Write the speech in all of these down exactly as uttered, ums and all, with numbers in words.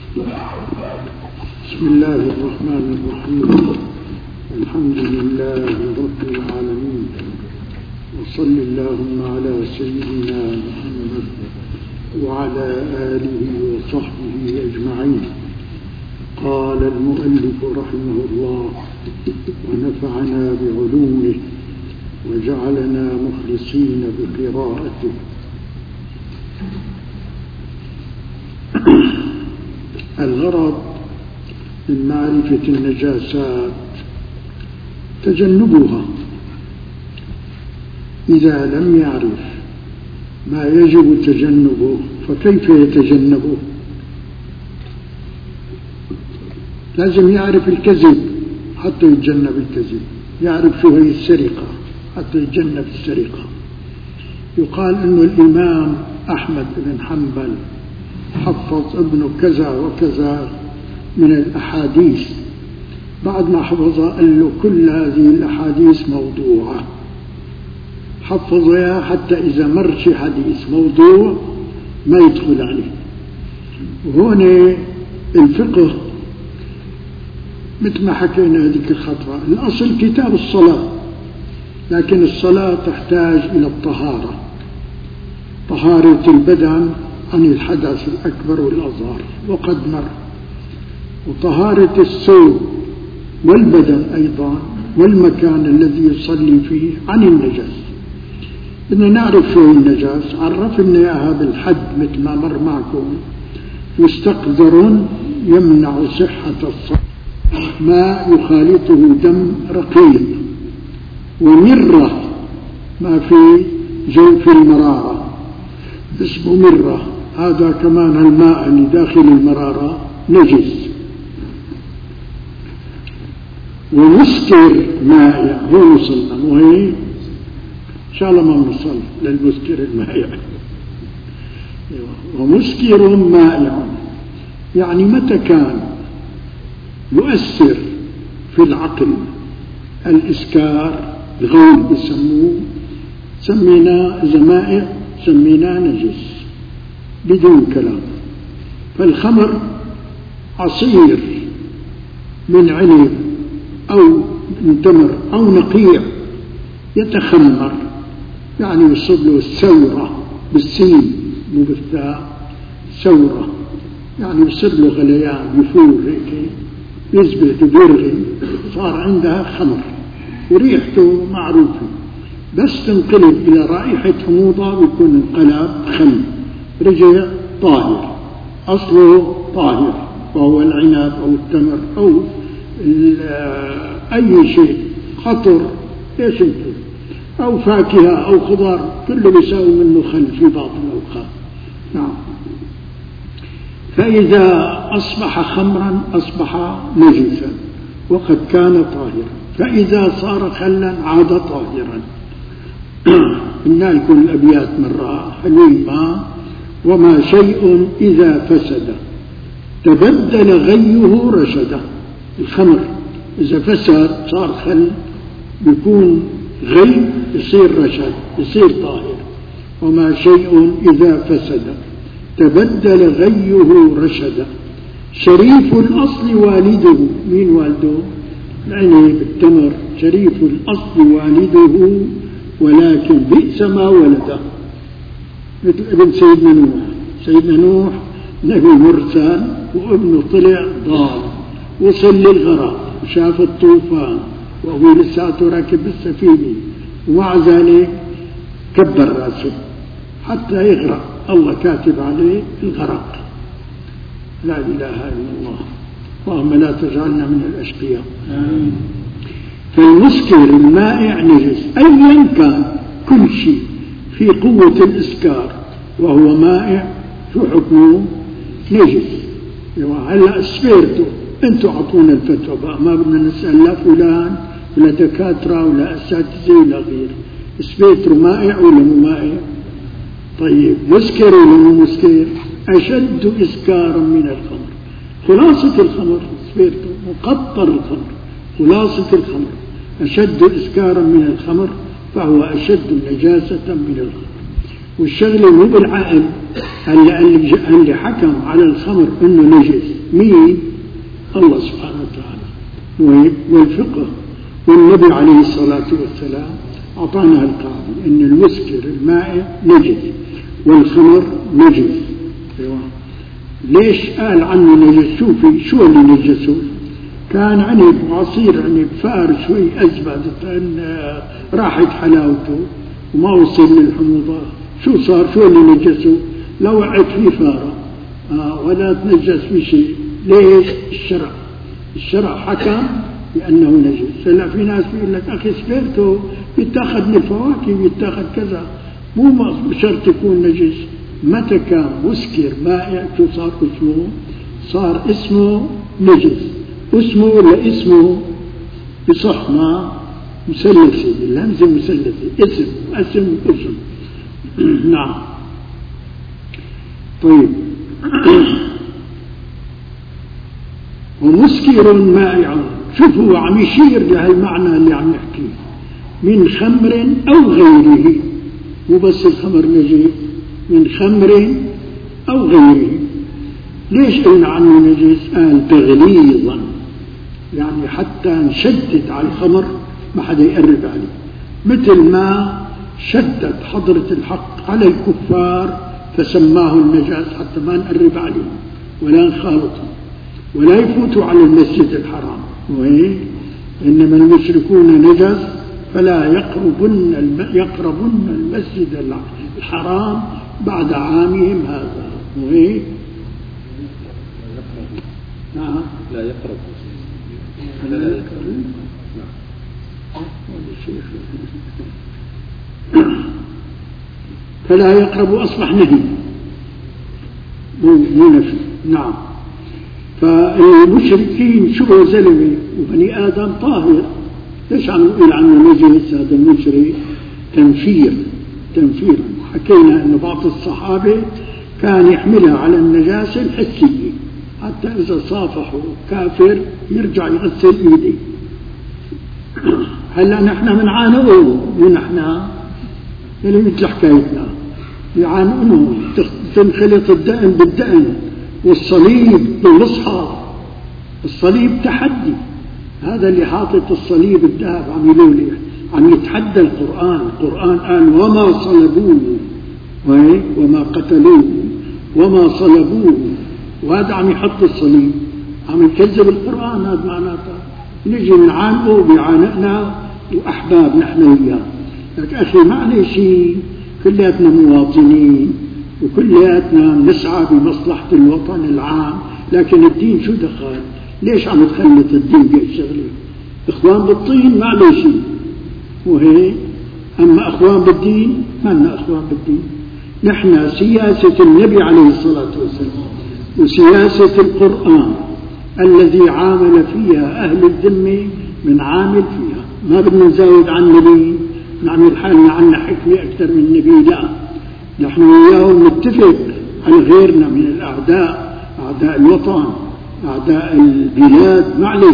بسم الله الرحمن الرحيم. الحمد لله رب العالمين، وصل اللهم على سيدنا محمد وعلى آله وصحبه أجمعين. قال المؤلف رحمه الله: ونفعنا بعلومه وجعلنا مخلصين بقراءته. الغرض من معرفة النجاسات تجنبها. إذا لم يعرف ما يجب تجنبه فكيف يتجنبه؟ لازم يعرف الكذب حتى يتجنب الكذب، يعرف شو هي السرقة حتى يتجنب السرقة. يقال أنه الإمام أحمد بن حنبل حفظ ابنه كذا وكذا من الأحاديث، بعد ما حفظها قال له كل هذه الأحاديث موضوعة، حفظها حتى إذا مر شي حديث موضوع ما يدخل عليه. وهون الفقه مثل ما حكينا هذيك الخطوة، الأصل كتاب الصلاة، لكن الصلاة تحتاج إلى الطهارة، طهارة البدن عن الحدث الأكبر والأصغر وقد مر، وطهارة الثوب والبدن أيضا والمكان الذي يصلي فيه عن النجس. بدنا نعرف شو النجس، عرفنا إياها بالحد مثل ما مر معكم: مستقذر يمنع صحة الصلاة، ما يخالطه دم رقيق، ومرة ما في جوف المرارة اسمه مرة، هذا كمان الماء اللي داخل المرارة نجس. ومسكر مائع، هو وصلنا وهي إن شاء الله ما نوصل للمسكر المائع. ومسكر مائع يعني متى كان يؤثر في العقل، الإسكار الغول بسموه، سميناه إذا مائع سميناه نجس بدون كلام. فالخمر عصير من عنب أو من تمر أو نقيع يتخمر، يعني يصب له الثورة بالسين مو بالثاء، ثورة يعني يصير له غليان، يفور هيك يزبط يبرغي، صار عندها خمر وريحته معروفة، بس تنقلب إلى رائحة حموضة بيكون انقلب خل، رجع طاهر، أصله طاهر، وهو العنب أو التمر أو أي شيء خطر إيش انتو أو فاكهة أو خضار، كله بيساوي منه خل في بعض الأوقات. نعم. فإذا أصبح خمرا أصبح نجسا وقد كان طاهرا، فإذا صار خلا عاد طاهرا. قلنا لكم الأبيات مرة حلوين: ما وما شيء إذا فسد تبدل غيه رشدا. الخمر إذا فسد صار خل بيكون غي يصير رشد يصير طاهر. وما شيء إذا فسد تبدل غيه رشدا. شريف الأصل والده، مين والده؟ العنب التمر، شريف الأصل والده ولكن بئس ما ولده. مثل ابن سيدنا نوح، سيدنا نوح نبي مرسل وابنه طلع ضال، وصل للغرق وشاف الطوفان وهو لساته راكب بالسفينة، ومع ذلك كبر راسه حتى يغرق، الله كاتب عليه الغرق. لا إله إلا الله، اللهم لا تجعلنا من الأشقياء. فالمسكر المائع نجس أيا كان، كل شيء في قوة الإسكار وهو مائع شو حكمه؟ نجس. هلا سبيرتو، انتوا اعطونا الفتوى بقى، ما بدنا نسأل لا فلان ولا دكاترة ولا أساتذة ولا غير. سبيرتو مائع ولا مو مائع؟ طيب مسكر ولا مو مسكر؟ أشد إسكارا من الخمر. خلاصة الخمر سبيرتو، مقطر الخمر، خلاصة الخمر أشد إسكارا من الخمر، فهو أشد نجاسة من الخمر. والشغلة مو بالعقل، اللي, اللي حكم على الخمر أنه نجس مين؟ الله سبحانه وتعالى والفقه، والنبي عليه الصلاة والسلام أعطانا القاعدة أن المسكر المائع نجس والخمر نجس. ليش قال عنه نجس؟ شوفي شو اللي نجسه، كان عنب عصير عنب فار شوي أزبد راحت حلاوته وما وصل للحموضة، شو صار؟ شو اللي نجسه؟ لو وقعت فيه فارة آه ولا تنجس بشيء. ليش؟ الشرع الشرع حكم بأنه نجس. هلا في ناس بيقول لك أخي سبيرتو يتاخذ من الفواكه يتاخذ كذا، مو بشرط يكون نجس. متى كان مسكر مائع شو صار اسمه؟ صار اسمه نجس. اسمه ولا اسمه بصح ما مثلثي بالهمزة مثلثي، اسم اسم اسم نعم. طيب ومسكر مائع، شوفوا عم يشير لهالمعنى اللي عم نحكيه، من خمر أو غيره، مو بس الخمر نجس، من خمر أو غيره. ليش قلنا عنه نجس؟ قال تغليظا، يعني حتى نشدد على الخمر ما حدا يقرب عليه، مثل ما شدد حضرة الحق على الكفار فسماه النجاس حتى ما نقرب عليهم ولا نخالطهم ولا يفوتوا على المسجد الحرام. وإيه؟ إنما المشركون نجس فلا يقربن يقربن المسجد الحرام بعد عامهم هذا. وإيه؟ نعم لا يقرب لا يقرب فلا يقرب أصبح نهي مو نفي. نعم. فالمشركين شو زلمة وبني آدم طاهر، ليش عم نقول عنه نجس هذا المشرك؟ تنفير تنفيرا. حكينا أن بعض الصحابة كان يحملها على النجاسة الحسية، حتى إذا صافحوا كافر يرجع يغسل إيديه. هلا نحن بنعانقه ونحن اللي مثل حكايتنا يعانقونه، تنخلط الدقن بالدقن والصليب بالمصحف. الصليب تحدي، هذا اللي حاطط الصليب الذهب عم يلولي عم يتحدى القرآن. القرآن قال وما صلبوه وما قتلوه وما صلبوه، وهذا عم يحط الصليب عم يكذب القرآن. هذا معناته نجي نعانقه بيعانقنا وأحباب نحن وياه. لك أخي معلش كلياتنا مواطنين وكلياتنا نسعى بمصلحة الوطن العام، لكن الدين شو دخل؟ ليش عم تخلط الدين بهالشغله؟ إخوان بالطين معلش وهي، أما أخوان بالدين ما لنا أخوان بالدين. نحن سياسة النبي عليه الصلاة والسلام وسياسة القرآن الذي عامل فيها أهل الذمة من عامل فيها. ما بدنا نزاود عن النبي نعمل حالنا عنا حكمة أكثر من النبي، لا، نحن وياهم نتفق على غيرنا من الأعداء، أعداء الوطن أعداء البلاد معلش،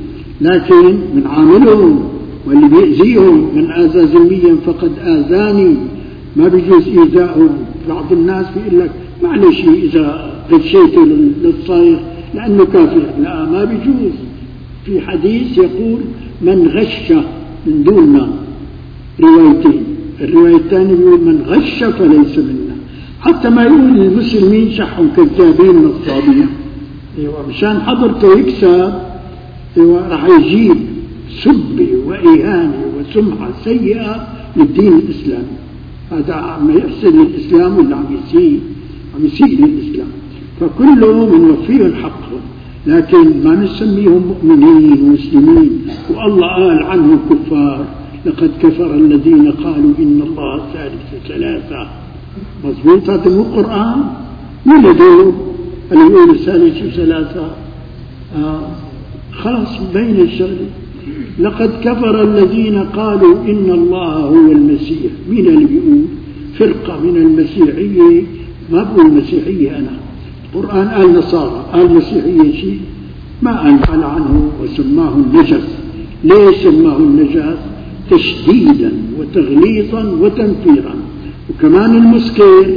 لكن من عاملهم واللي بيأذيهم من آذى ذميا فقد آذاني، ما بيجوز إيذائهم. بعض الناس بيقول لك معلش إذا غشيته للصايغ لأنه كافر، لا ما بيجوز. في حديث يقول من غش من دوننا روايتين، الرواية الثانية يقول من غش فليس منا، حتى ما يقول المسلمين شحهم كذابين نصابين. ايوه مشان حضرته يكسب ايوه راح يجيب سبه وإهانة وسمعة سيئة للدين الإسلامي. هذا عم يحسن للإسلام ولا عم يسيء؟ عم يسيء للإسلام. فكلهم نوفيهم حقهم، لكن ما نسميهم مؤمنين ومسلمين. والله قال عنهم كفار لقد كفر الذين قالوا إن الله ثالث ثلاثة. مضبوط؟ هذا مو قرآن؟ مين هذول اللي يقولوا ثالث ثلاثة؟ آه. خلاص بين الشغل. لقد كفر الذين قالوا إن الله هو المسيح. مين اللي بيقول؟ فرقة من المسيحية. ما بقول المسيحية أنا، القرآن قال نصارى، قال مسيحية شيء ما قال عنه وسماه النجس. ليش سماه النجس؟ تشديدا وتغليظا وتنفيرا. وكمان المسكر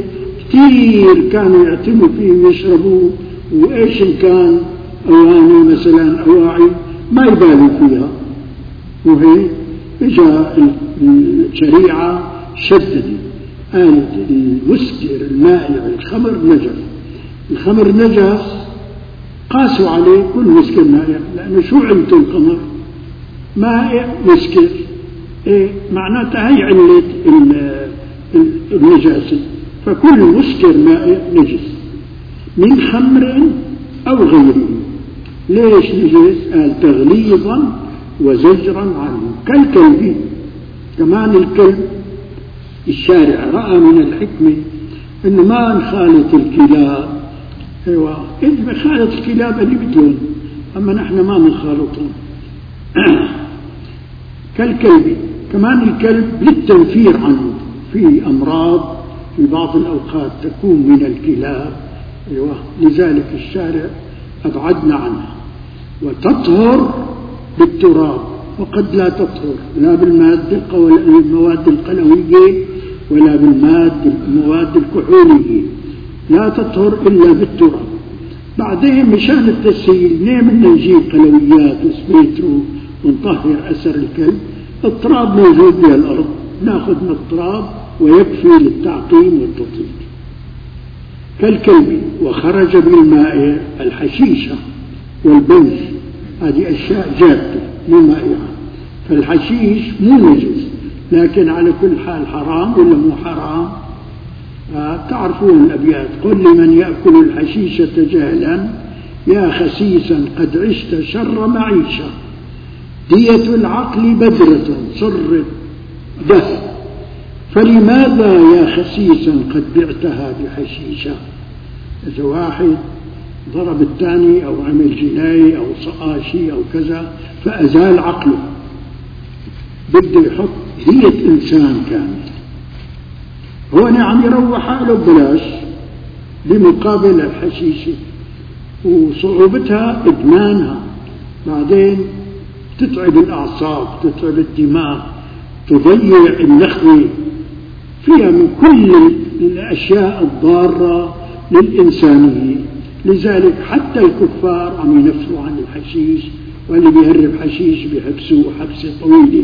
كثير كانوا يعتموا فيه ويشربوه، وإيش إن كان أواني مثلا أواعي ما يبالوا فيها، وهي إجا الشريعة شددت قالت المسكر المائع الخمر نجس. الخمر نجس قاسوا عليه كل مسكر مائع، لأنه شو علته الخمر؟ مائع مسكر، إيه معناتها هي علة النجاسة، فكل مسكر مائع نجس من خمر أو غيره. ليش نجس؟ قال تغليظا وزجرا عنه، كالكلب. كمان الكلب الشارع رأى من الحكمة إنه ما نخالط الكلاب، ايوه انت بخالط الكلاب اللي بدهم، اما نحن ما بنخالطهم. كالكلب. كمان الكلب للتنفير عنه، في امراض في بعض الاوقات تكون من الكلاب، ايوه لذلك الشارع ابعدنا عنها. وتطهر بالتراب، وقد لا تطهر لا بالمادة المواد القلوية ولا بالمادة المواد الكحولية، لا تطهر إلا بالتراب. بعدين مشان التسهيل نعم بدنا نجيب قلويات وسبيترو ونطهر أثر الكلب، التراب موجود في الأرض، ناخذ من التراب ويكفي للتعقيم والتطهير. كالكلب. وخرج بالماء الحشيشة والبنج، هذه أشياء جادة مو مائعة، فالحشيش مو نجس، لكن على كل حال حرام ولا مو حرام؟ آه تعرفون الأبيات: قل لمن يأكل الحشيشة جهلا يا خسيسا قد عشت شر معيشة، دية العقل بدرة صرت دهر، فلماذا يا خسيسا قد بعتها بحشيشة؟ إذا واحد ضرب الثاني أو عمل جناية أو صقاشي أو كذا فأزال عقله، بده يحط دية إنسان كامل، هو نعم يروح حاله ببلاش بمقابل الحشيشة، وصعوبتها إدمانها، بعدين تتعب الأعصاب، تتعب الدماغ، تضيع النخوة، فيها من كل الأشياء الضارة للإنسانية. لذلك حتى الكفار عم ينفروا عن الحشيش، واللي بيهرب حشيش بيحبسوه حبسة طويلة.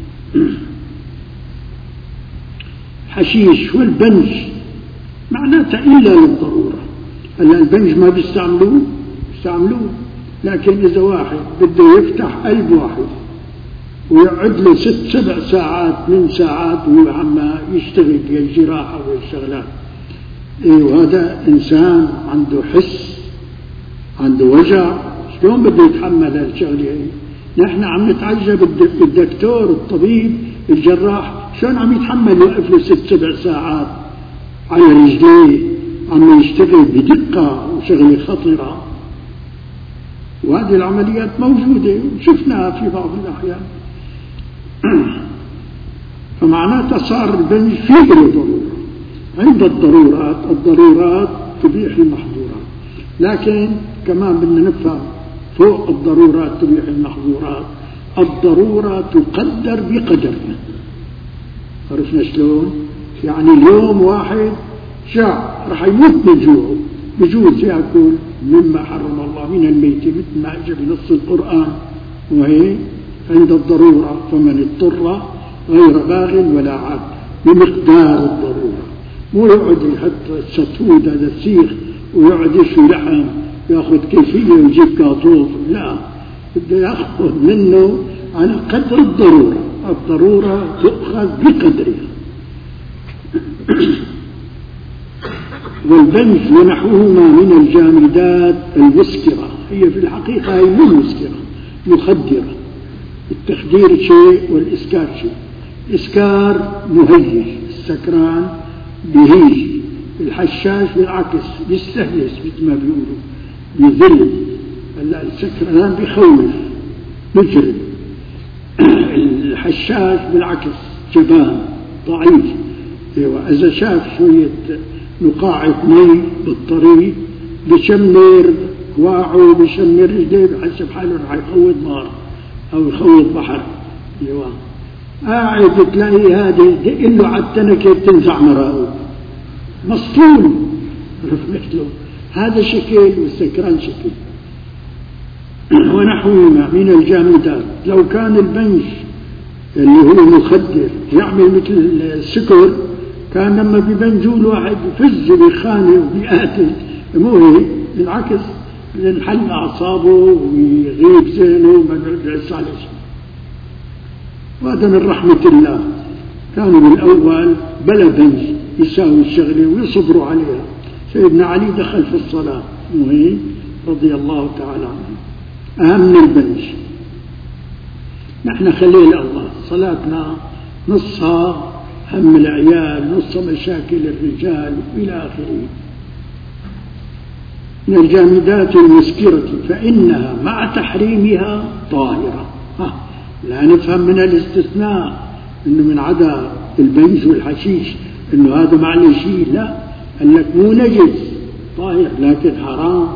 حشيش والبنج معناتها إلا للضرورة. هلا البنج ما بيستعملوه بيستعملوه لكن إذا واحد بده يفتح قلب واحد ويقعد له ست سبع ساعات من ساعات وهو عم يشتغل بالجراحة والشغلات، إيه وهذا إنسان عنده حس، عنده وجع، شلون بده يتحمل هالشغلة هي؟ نحن عم نتعجب الدكتور الطبيب الجراح شلون عم يتحمل يوقف له ست سبع ساعات على رجليه عم يشتغل بدقة وشغلة خطرة، وهذه العمليات موجودة وشفناها في بعض الأحيان. فمعناتها صار البنج فيه له ضرورة. عند الضرورات الضرورات تبيح المحظورات، لكن كمان بدنا نفهم فوق الضرورات تبيح المحظورات، الضرورة تقدر بقدرها. عرفنا شلون؟ يعني اليوم واحد شاع رح يموت من جوعه، بجوز يأكل مما حرم الله من الميت مثل ما أجى بنص القرآن، وهي عند الضرورة فمن اضطر غير باغ ولا عاد بمقدار الضرورة. مو يقعد يحط الستود هذا السيخ ويقعد يشوي لحم ياخذ كيفية ويجيب كاطوف، لا، بده ياخذ منه على قدر الضرورة، الضرورة تؤخذ بقدرها. والبنج ونحوهما من الجامدات المسكرة، هي في الحقيقة هي مو مسكرة، مخدرة. التخدير شيء والإسكار شيء. الإسكار مهيج، السكران بهيج، الحشاش بالعكس بيستهلس مثل ما بيقولوا، بيذل. هلا السكران بيخوف مجرم، الحشاش بالعكس جبان ضعيف. ايوه اذا شاف شويه نقاعه مي بالطريق بشمر كواعه بشمر رجليه بحسب حاله رح يخوض نار او يخوض بحر. ايوه قاعد تلاقي هذه دق له على التنكه بتنزع مراقه، مسطول مثله، هذا شكل والسكران شكل. ونحوهما من الجامدات. لو كان البنج اللي هو مخدر يعمل مثل السكر، كان لما ببنجوا الواحد يفز بخانه وبيقاتل، مو هيك، بالعكس ينحل أعصابه ويغيب ذهنه وما بيعس على شيء. وهذا من رحمة الله، كانوا بالأول بلا بنج يساوي الشغلة ويصبروا عليها. سيدنا علي دخل في الصلاة مهم رضي الله تعالى عنه، أهم من البنج. نحن خليل الله، صلاتنا نصها هم العيال، نصها مشاكل الرجال إلى آخره. من الجامدات المسكرة فإنها مع تحريمها طاهرة. لا نفهم من الاستثناء إنه من عدا البنج والحشيش إنه هذا معنى شيء، لا، قال لك مو نجس طاهر لكن حرام.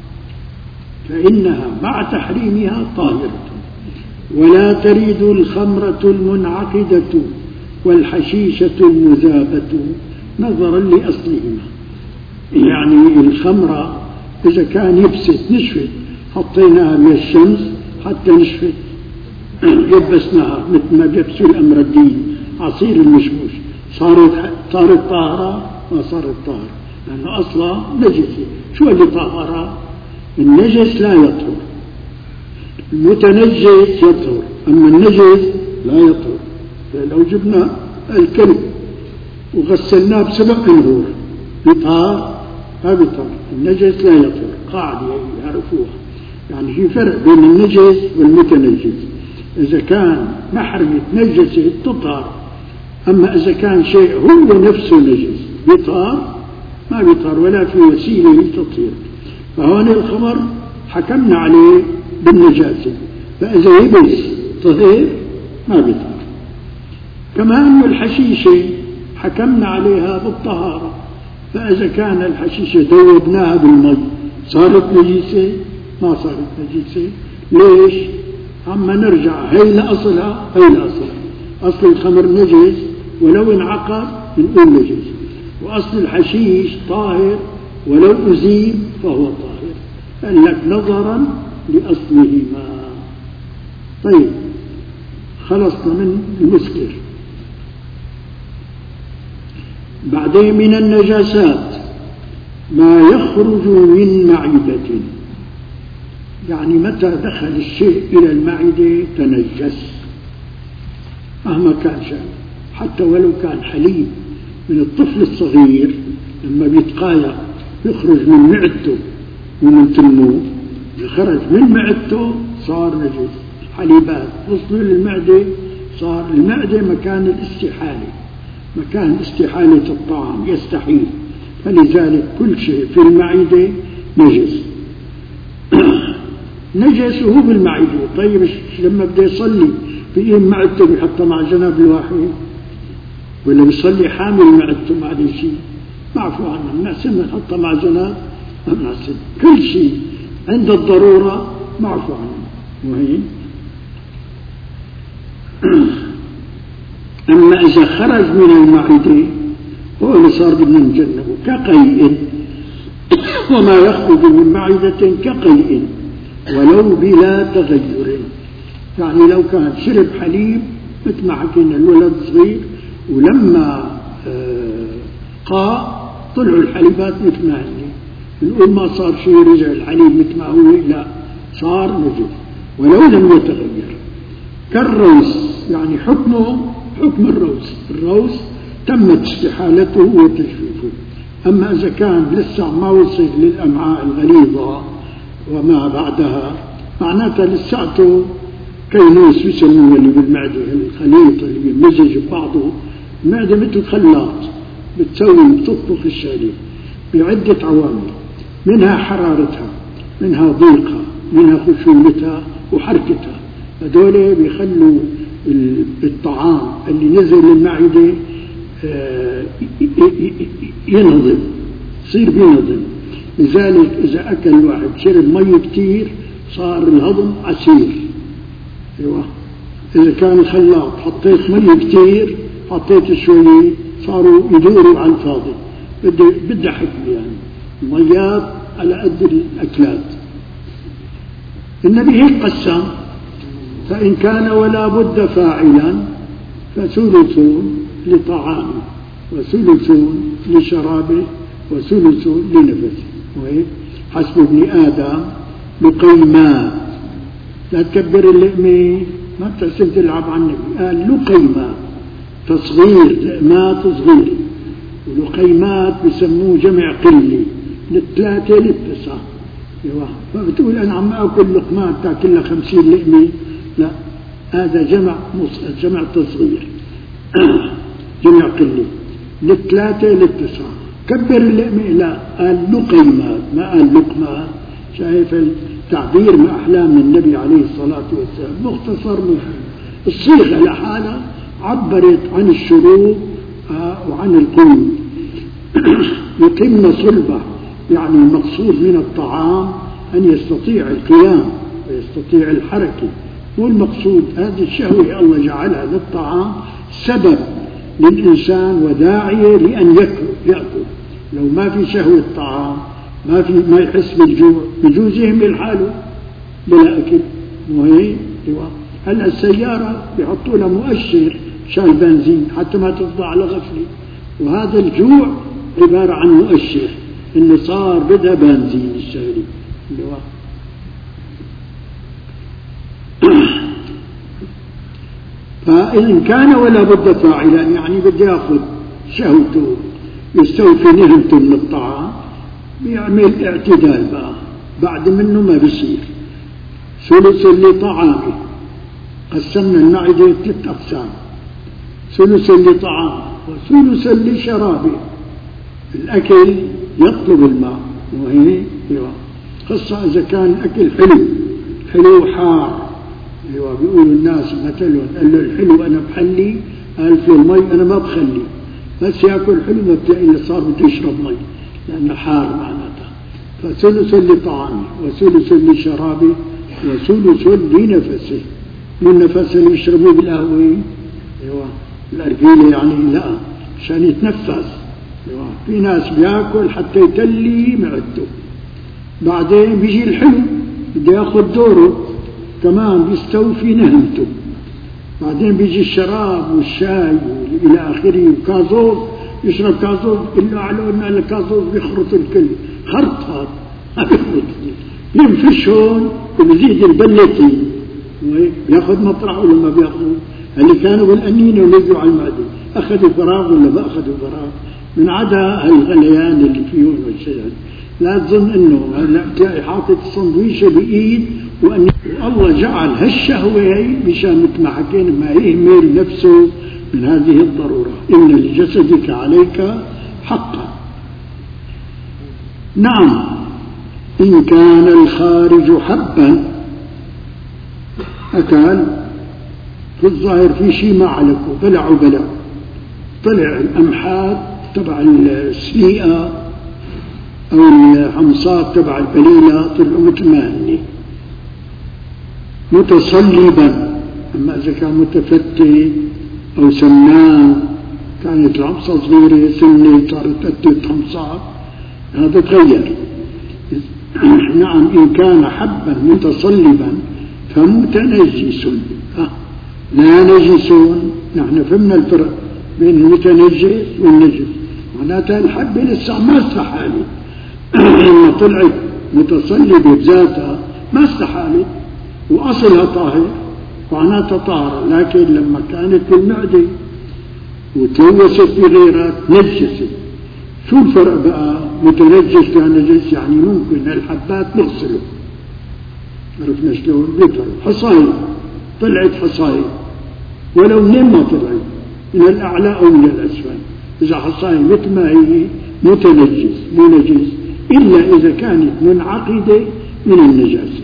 فإنها مع تحريمها طاهرة. ولا تريد الخمرة المنعقدة والحشيشة المذابة نظرا لأصلهما. يعني الخمرة إذا كان يبست نشفت، حطيناها من الشمس حتى نشفت، يبسناها مثل ما بيبسوا الأمردين عصير المشموش، صارت صارت طاهرة ما صارت طاهرة، لأنه أصلا نجسة. شو اللي طاهرة؟ النجس لا يطهر، المتنجس يطهر، أما النجس لا يطهر. لو جبنا الكلب وغسلناه بسبع نهور يطهر؟ ما بيطهر. النجس لا يطهر، قاعدة يعرفوها. يعني في فرق بين النجس والمتنجس. إذا كان محرم يتنجس تطهر، أما إذا كان شيء هو نفسه نجس يطهر؟ ما بيطهر ولا في وسيلة للتطهير. فهون الخمر حكمنا عليه بالنجاسة، فإذا يبس طهير ما بيطهر. كمان الحشيشة حكمنا عليها بالطهارة، فإذا كان الحشيشة ذوبناها بالمي صارت نجيسة؟ ما صارت نجيسة. ليش؟ عما نرجع هي لأصلها، هي لأصلها. أصل الخمر نجس ولو انعقد نقول نجس، وأصل الحشيش طاهر ولو أزيل فهو طاهر. قال لك نظرا لأصلهما. طيب خلصنا من المسكر. بعدين من النجاسات ما يخرج من معدة، يعني متى دخل الشيء إلى المعدة تنجس مهما كان شيء، حتى ولو كان حليب من الطفل الصغير لما بيتقايا يخرج من معدته ومن تمه، خرج من معدته صار نجس. حليبات وصلوا للمعدة صار المعدة مكان الاستحالة، مكان استحالة الطعام يستحيل، فلذلك كل شيء في المعدة نجس. نجس هو بالمعدة. طيب لما بده يصلي بيقيم معدته بيحطها مع جناب الواحد، ولا بيصلي حامل معدته مع ذي شيء؟ معفو عنه، نحسن نحطها مع جناب، ما بنحسن. كل شيء عند الضرورة معفو عنه. وهي أما إذا خرج من المعدة هو اللي صار بدنا نجنبه، كقيء. وما يخرج من معدة كقيء ولو بلا تغير. يعني لو كان شرب حليب مثل ما حكينا الولد صغير ولما قاء طلعوا الحليبات مثل ما هي، نقول ما صار شيء، رجع الحليب مثل ما هو، لا، صار نجس ولو لم يتغير. كالروس، يعني حكمه حكم الروس. الروس تمت استحالته وتجفيفه. أما إذا كان لسه ما وصل للأمعاء الغليظة وما بعدها، معناتها لساته كينوس بيسموه اللي بالمعدة، الخليط اللي بيمزج ببعضه. المعدة مثل خلاط بتسوي بتطبخ الشالي بعدة عوامل، منها حرارتها، منها ضيقها، منها خشونتها وحركتها. هذول بيخلوا الطعام اللي نزل للمعدة ينهضم، يصير بينهضم. لذلك إذا أكل واحد شرب مي كتير صار الهضم عسير. أيوة. إذا كان خلاط حطيت مي كتير حطيت شوية صاروا يدوروا على الفاضي. بدي بدي حكمة يعني ميات على قد الأكلات. النبي هيك قسم: فإن كان ولا بد فاعلا فثلث لطعامه وثلث لشرابه وثلث لنفسه. وهيك حسب ابن آدم لقيمات. لا تكبر اللقمة، ما بتحسب تلعب عن النبي، قال لقيمات تصغير، لقمات صغيرة، ولقيمات بسموه جمع قلي، للثلاثة للتسعة. فبتقول أنا عم أكل لقمات تاكلها خمسين لقمة، لا، هذا جمع جمع تصغير جمع قلي، للثلاثة للتسعة. كبر اللقمة، لا، قال لقيمات ما قال لقمات. شايف التعبير ما أحلام من النبي عليه الصلاة والسلام، مختصر مفيد. الصيغة لحالها عبرت عن الشروط وعن القيود. يقمن صلبة، يعني المقصود من الطعام أن يستطيع القيام ويستطيع الحركة، والمقصود هذه الشهوة الله جعلها للطعام سبب للإنسان وداعية لأن يأكل. لو ما في شهوة طعام ما في ما يحس بالجوع، بجوز يهمل حاله بلا أكل. وهي هلا السيارة بيحطوا لها مؤشر شال بنزين حتى ما تفضى على غفلة، وهذا الجوع عبارة عن مؤشر إنه صار بدها بنزين الشغلة. فإن كان ولا بد فاعلا، يعني بده ياخذ شهوته يستوفي نهمته من الطعام، بيعمل اعتدال بقى، بعد منه ما بيصير. ثلث لطعامه، قسمنا المعدة ثلاث أقسام: ثلث لطعامه وثلث لشرابه. الأكل يطلب الماء، وهي خاصة إذا كان الأكل حلو حلو حار. ايوه بيقولوا الناس مثلهم، قال له الحلو انا بحلي، قال في المي انا ما بخلي، بس ياكل حلو ما بتلاقي اللي صار بده يشرب مي لانه حار معناتها. فثلث لطعامه وثلث لشرابه وثلث لنفسه. من نفس اللي يشربوه بالقهوه، ايوه الارجيله يعني، لا عشان يتنفس. ايوه في ناس بياكل حتى يتلي معدته، بعدين بيجي الحلو بده ياخذ دوره كمان بيستوفي نهمته، بعدين بيجي الشراب والشاي إلى آخره، وكازوز يشرب كازوز، إلا على أن الكازوز بيخرط الكل خرط، هذا ما بيخرط ينفشون ويزيد البلتين وياخذ مطرح ولا ما بياخذوا. اللي كانوا بالأنينة ولقوا على المعدة أخذوا فراغ ولا ما أخذوا فراغ، من عدا هالغليان اللي فيهم والشيء. لا تظن انه هلا تلاقي حاطط السندويشه بايد وان الله جعل هالشهوه هي مشان مثل ما حكينا ما يهمل نفسه من هذه الضروره. ان لجسدك عليك حقا. نعم، ان كان الخارج حبا اكل، في الظاهر في شيء ما علقه، بلعوا بلع، طلع الامحات تبع السليقه أو الحمصات تبع البليلة طلعوا مثل ما هني متصلبا. أما إذا كان متفتت أو سمان، كانت الحمصة صغيرة سنة صارت قد حمصات، هذا تغير. نعم، إن كان حبا متصلبا فمتنجس. لا نجس، نحن فهمنا الفرق بين المتنجس والنجس. معناتها الحبة لسه ما استحالت، لما طلعت متصلبة بذاتها ما استحالت وأصلها طاهر معناتها طاهرة، لكن لما كانت بالمعدة وتلوثت بغيرها نجست. شو الفرق بقى؟ متنجس كان نجس، يعني ممكن الحبات نغسله، عرفنا شلون؟ بيطلع حصاية، طلعت حصاية ولو منين ما طلعت، من الأعلى أو من الأسفل، إذا حصاية مثل ما هي متنجس مو نجس، إلا إذا كانت منعقدة من النجاسة.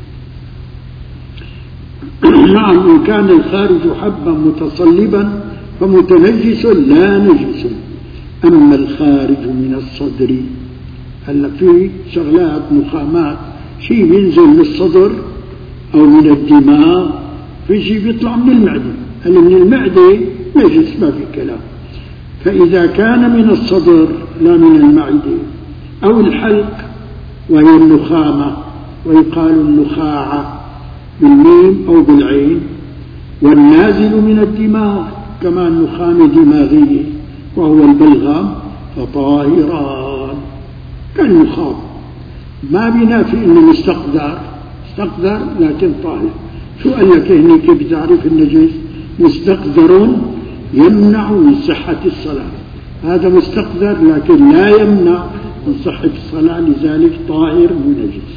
نعم، إن كان الخارج حبا متصلبا فمتنجس لا نجس. أما الخارج من الصدر، هلا في شغلات نخامات، شيء بينزل من الصدر أو من الدماغ، في شيء بيطلع من المعدة. هلا من المعدة نجس ما في كلام. فإذا كان من الصدر لا من المعدة. أو الحلق وهي النخامة، ويقال النخاعة بالميم أو بالعين. والنازل من الدماغ كمان نخامة دماغية وهو البلغم، فطاهران كالنخام. ما بينافي إنه مستقدر مستقدر لكن طاهر. شو قال لك هنا كيف تعرف النجس؟ مستقدر يمنع من صحة الصلاة، هذا مستقدر لكن لا يمنع من صحة الصلاة، لذلك طاهر منجس.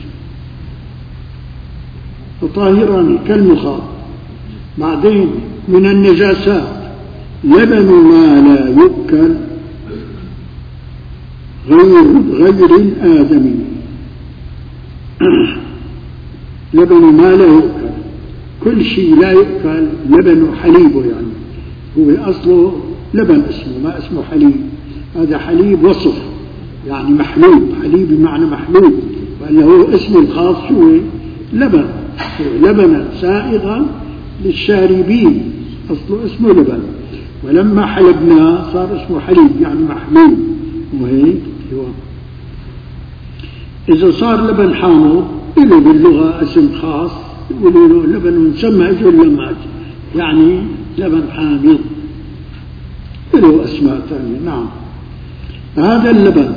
فطاهران كالنخام. بعدين من النجاسات لبن ما لا يؤكل غير غير الآدمي. لبن ما لا يؤكل، كل شيء لا يؤكل لبن حليبه، يعني هو أصله لبن اسمه، ما اسمه حليب. هذا حليب وصف، يعني محلوب، حليب بمعنى محلوب، وإلا هو اسمه الخاص شو لبن، لبنا سائغا للشاربين، أصله اسمه لبن. ولما حلبناه صار اسمه حليب يعني محلوب. وهيك إذا صار لبن حامض له باللغة اسم خاص، يقولوا له لبن مسمى إجوا اللمات، يعني لبن حامض له أسماء ثانية. نعم. هذا اللبن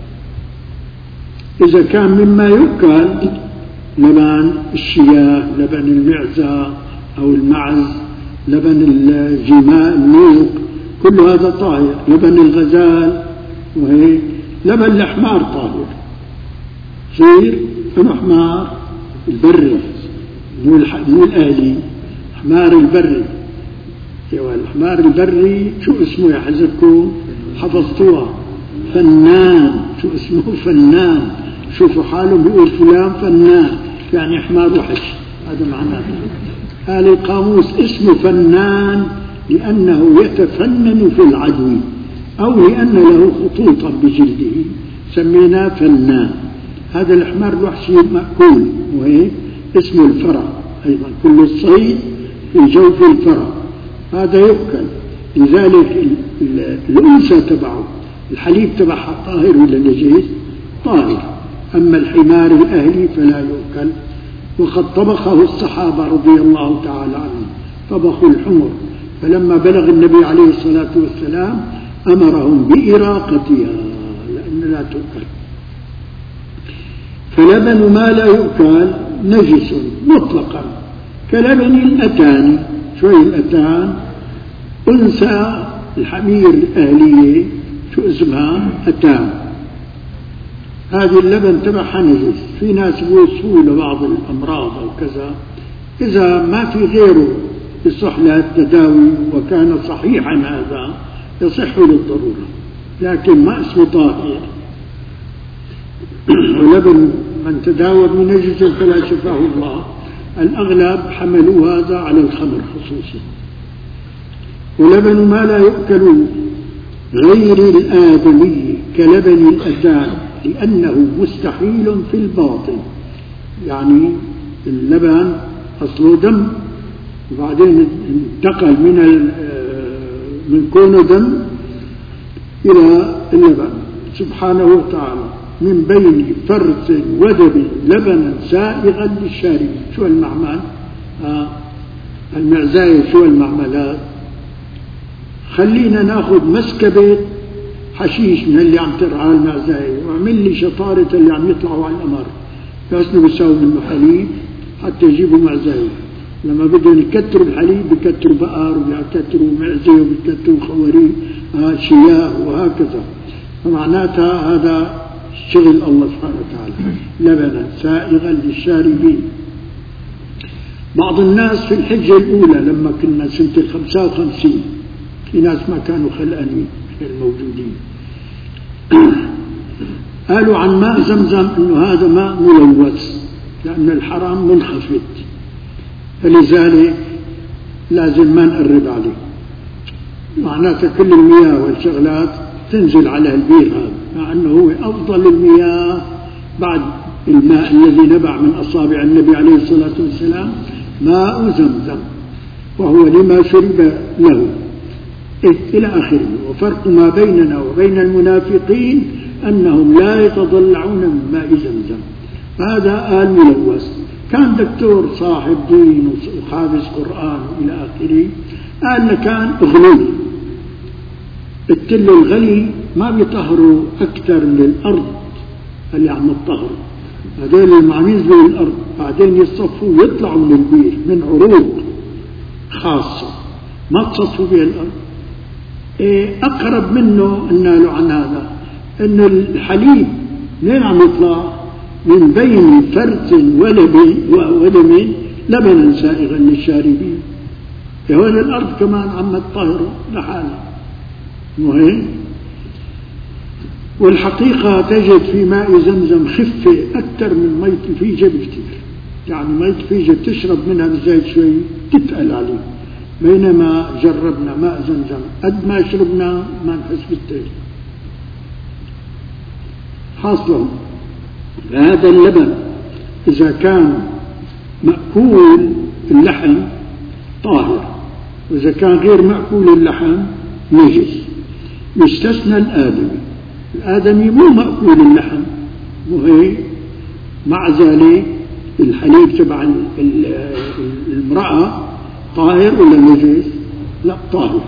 إذا كان مما يؤكل، لبن الشياه، لبن المعزة أو المعز، لبن الجماء النوق، كل هذا طاهر. لبن الغزال وهي لبن الحمار طاهر. صير الحمار البري مو الأهلي، حمار البري. ايوه الحمار البري شو اسمه يا حزبكم؟ حفظتوها؟ فنان. شو اسمه؟ فنان. شوفوا حالهم بيقول فلان فنان، يعني حمار وحش، هذا معناه. هذا القاموس اسمه فنان لأنه يتفنن في العدو أو لأن له خطوطا بجلده، سميناه فنان. هذا الحمار الوحشي مأكول، وهي اسمه الفرع أيضا. كل الصيد في جوف الفرع هذا يؤكل. لذلك الأنثى تبعه الحليب تبعها طاهر ولا نجس؟ طاهر. أما الحمار الأهلي فلا يؤكل. وقد طبخه الصحابة رضي الله تعالى عنهم، طبخوا الحمر، فلما بلغ النبي عليه الصلاة والسلام أمرهم بإراقتها لأن لا تؤكل. فلبن ما لا يؤكل نجس مطلقا كلبن الأتان. شوي الأتان أنثى الحمير الأهلية شو اسمها؟ أتان. هذه اللبن تبعها نجس. في ناس بيوصفوه لبعض الأمراض أو كذا، إذا ما في غيره يصح له التداوي وكان صحيحا هذا يصح للضرورة، لكن ما اسمه طاهر. ولبن من تداوى بنجس فلا شفاه الله. الأغلب حملوا هذا على الخمر خصوصا. ولبن ما لا يؤكل غير الآدمي كلبن الأتان لأنه مستحيل في الباطن، يعني اللبن أصله دم وبعدين انتقل من من كونه دم إلى اللبن سبحانه وتعالى من بين فرث ودم لبنا سائغا للشارب. شو المعمل؟ آه المعزاية. شو المعملات؟ خلينا ناخذ مسكبة حشيش من اللي عم ترعى المعزاية وعمل لي شطارة اللي عم يطلعوا على القمر، بس بيساووا منه حليب حتى يجيبوا معزاية. لما بدهم يكتروا الحليب بكتروا بقر وبيكتروا معزة وبيكتروا خواري آه شياه وهكذا. فمعناتها هذا شغل الله سبحانه وتعالى. لبنا سائغا للشاربين. بعض الناس في الحجة الأولى لما كنا سنة الخمسة وخمسين، في ناس ما كانوا خلقانين الموجودين، قالوا عن ماء زمزم أنه هذا ماء ملوث لأن الحرام منخفض، فلذلك لازم ما نقرب عليه. معناته كل المياه والشغلات تنزل على البير هذا، مع أنه هو أفضل المياه بعد الماء الذي نبع من أصابع النبي عليه الصلاة والسلام، ماء زمزم، وهو لما شرب له. إلى آخره. وفرق ما بيننا وبين المنافقين أنهم لا يتضلعون من ماء زمزم. هذا آل ملوث. كان دكتور صاحب دين وحافظ قرآن إلى آخره، قال كان أغلول. التل الغلي ما بيطهروا أكثر من الأرض اللي عم الطهر، هذول اللي عم ينزلوا الأرض بعدين يصفوا ويطلعوا من البير من عروق خاصة ما تصفوا بها الأرض. إيه أقرب منه قلنا له عن هذا إن الحليب منين عم يطلع؟ من بين فرث ولبن لبنا سائغا للشاربين. هون الأرض كمان عم تطهر لحالها مهم. والحقيقة تجد في ماء زمزم خفة أكثر من مية الفيجة بكثير، يعني مية الفيجة تشرب منها زايد شوي تتقل عليه، بينما جربنا ماء زمزم قد ما شربنا ما نحس بالتالي. حاصل هذا اللبن إذا كان مأكول اللحم طاهر، وإذا كان غير مأكول اللحم نجس. يستثنى الآدمي، الآدمي مو مأكول اللحم وهي مع ذلك الحليب تبع المرأة طاهر ولا نجس؟ لا طاهر.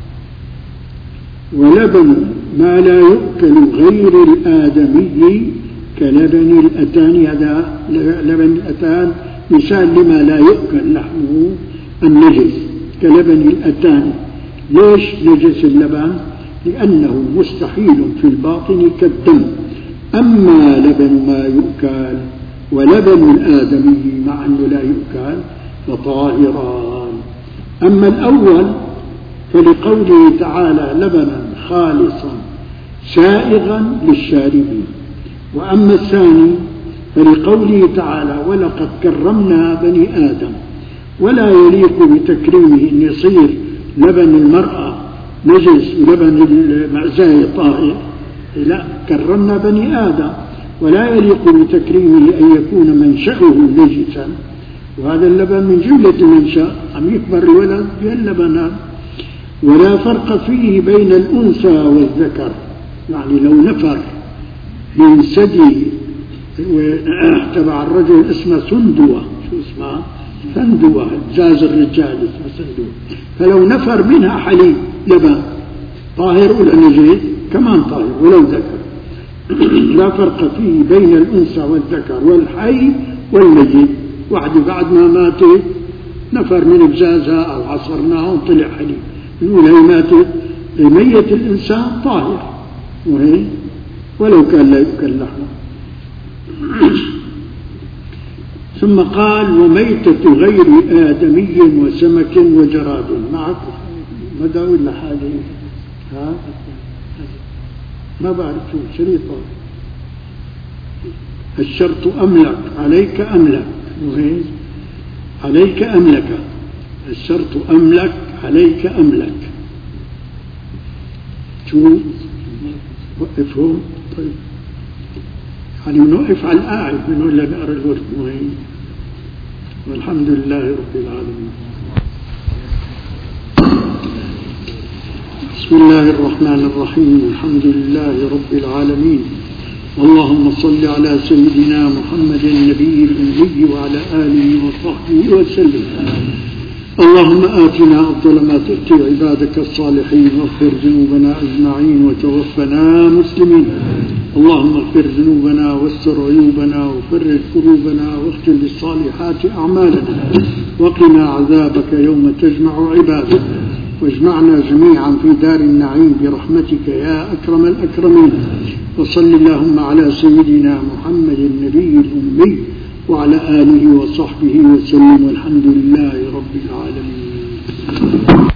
ولبن ما لا يؤكل غير الآدمي كلبن الأتان، هذا لبن الأتان مثال لما لا يؤكل لحمه النجس كلبن الأتان. ليش نجس اللبن؟ لأنه مستحيل في الباطن كالدم. أما لبن ما يؤكل ولبن الآدمي مع أنه لا يؤكل فطاهران. أما الأول فلقوله تعالى لبنا خالصا سائغا للشاربين، وأما الثاني فلقوله تعالى ولقد كرمنا بني آدم. ولا يليق بتكريمه أن يصير لبن المرأة نجس ولبن المعزاية طاهر، لا، كرمنا بني آدم. ولا يليق بتكريمه أن يكون منشأه نجسا، وهذا اللبن من جملة المنشأ عم يكبر الولد باللبن. ولا فرق فيه بين الأنثى والذكر، يعني لو نفر من ثدي تبع الرجل اسمه سندوة، شو اسمها؟ سندوة، جاز الرجال اسمه سندوة، فلو نفر منها حليب لبن طاهر ولا نجس؟ كمان طاهر ولو ذكر. لا فرق فيه بين الأنثى والذكر والحي والميت. واحدة بعد ما ماتت نفر من بزازها أو عصرناها وطلع حليب، نقول هي ماتت، ميت الإنسان طاهر وهي ولو كان لا يؤكل لحمه. ثم قال وميتة غير آدمي وسمك وجراد. معك مدى ولا حاجة؟ ها ما بعرف شو شريطة. الشرط أملك عليك أملك وهي عليك أملك. الشرط أملك عليك أملك. شو وقفهم؟ طيب يعني نوقف على القاعد من ولا نقرأ الورد مهم. والحمد لله رب العالمين. بسم الله الرحمن الرحيم. الحمد لله رب العالمين. اللهم صل على سيدنا محمد النبي الأمي وعلى آله وصحبه وسلم. اللهم آتنا أفضل ما تؤتي عبادك الصالحين، واغفر ذنوبنا أجمعين وتوفنا مسلمين. اللهم اغفر ذنوبنا واستر عيوبنا وفرج كروبنا واختم بالصالحات أعمالنا، وقنا عذابك يوم تجمع عبادك، واجمعنا جميعا في دار النعيم برحمتك يا أكرم الأكرمين. وصل اللهم على سيدنا محمد النبي الأمي وعلى آله وصحبه وسلم، والحمد لله رب العالمين.